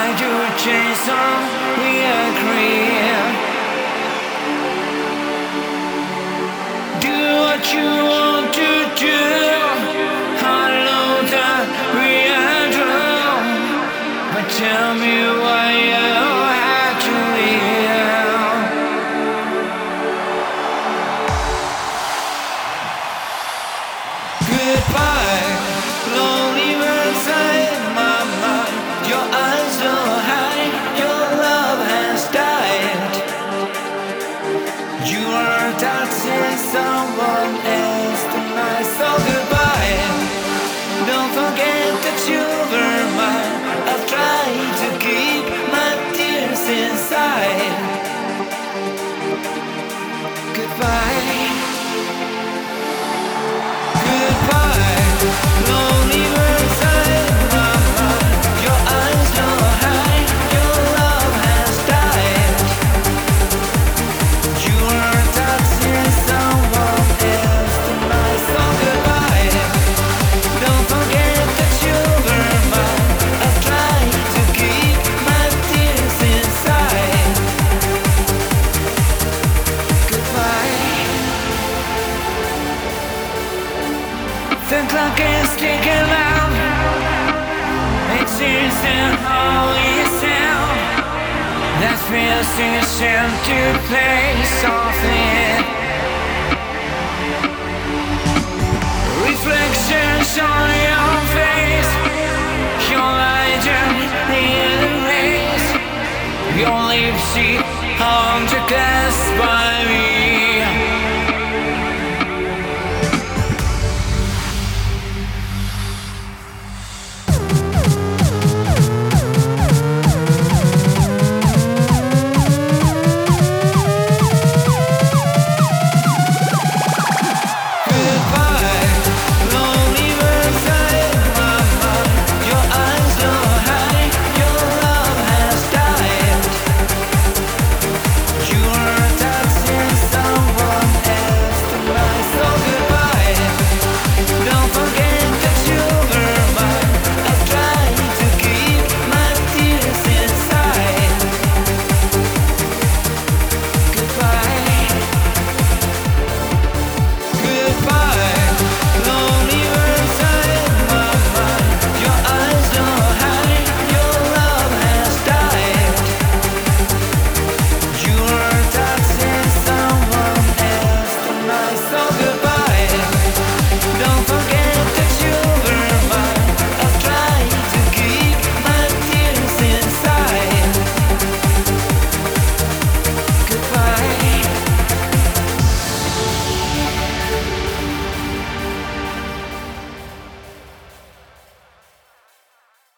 try to chase on, we agree. Do what you want to do. I know that we are true, but tell me why you had to leave. Goodbye, lonely inside my mind. Your eyes don't hide, your love has died. You are dancing someone else tonight. So goodbye, don't forget that you were mine. I've tried to keep my tears inside. Goodbye, goodbye, lonely inside my mind. Your eyes don't hide, your love has died. You are dancing someone else tonight. So goodbye, don't forget that you were mine. I've tried to keep my tears inside. Goodbye. The clock is ticking out. It seems that all is sound. That feels seem to play softly. Reflections on your face. Your light in the rays. Your lips see how